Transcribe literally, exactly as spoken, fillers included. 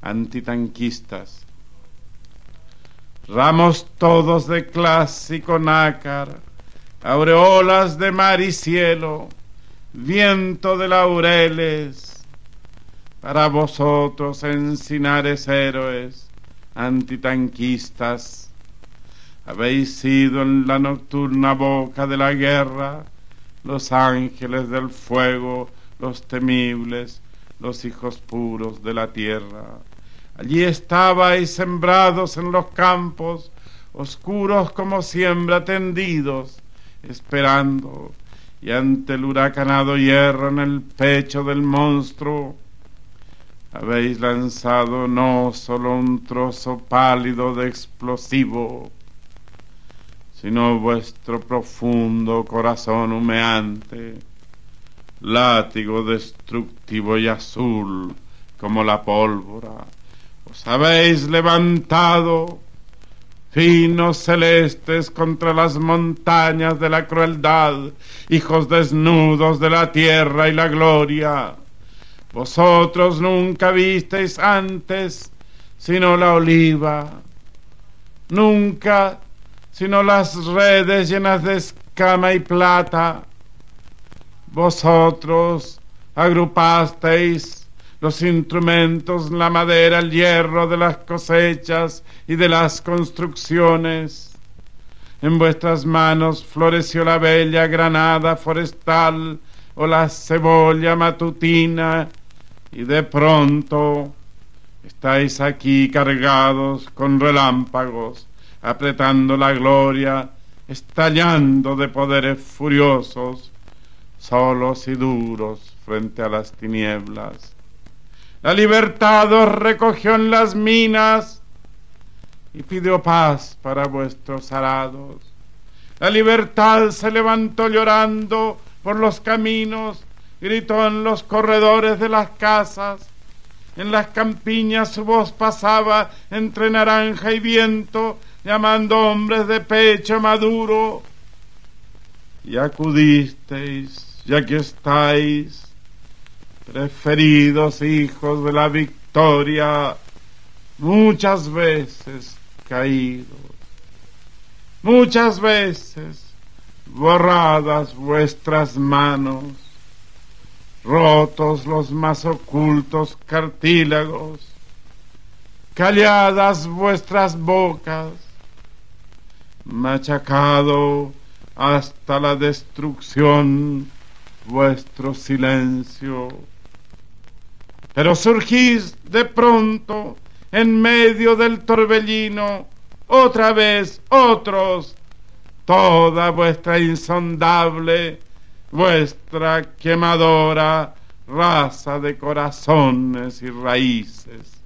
antitanquistas. Ramos todos de clásico nácar, aureolas de mar y cielo, viento de laureles, para vosotros encinares héroes, antitanquistas, habéis sido en la nocturna boca de la guerra, los ángeles del fuego, los temibles, los hijos puros de la tierra. Allí estabais sembrados en los campos, oscuros como siembra tendidos, esperando, y ante el huracanado hierro en el pecho del monstruo, habéis lanzado no solo un trozo pálido de explosivo, sino vuestro profundo corazón humeante, látigo destructivo y azul como la pólvora. Os habéis levantado, finos celestes, contra las montañas de la crueldad, hijos desnudos de la tierra y la gloria. Vosotros nunca visteis antes sino la oliva, nunca sino las redes llenas de escama y plata. Vosotros agrupasteis los instrumentos, la madera, el hierro de las cosechas y de las construcciones. En vuestras manos floreció la bella granada forestal o la cebolla matutina, y de pronto estáis aquí cargados con relámpagos, apretando la gloria, estallando de poderes furiosos, solos y duros frente a las tinieblas. La libertad os recogió en las minas y pidió paz para vuestros arados. La libertad se levantó llorando por los caminos, gritó en los corredores de las casas. En las campiñas su voz pasaba entre naranja y viento, llamando hombres de pecho maduro. Y acudisteis, y aquí estáis, preferidos hijos de la victoria, muchas veces caídos, muchas veces borradas vuestras manos, rotos los más ocultos cartílagos, calladas vuestras bocas, machacado hasta la destrucción vuestro silencio. Pero surgís de pronto en medio del torbellino, otra vez otros, toda vuestra insondable, vuestra quemadora raza de corazones y raíces.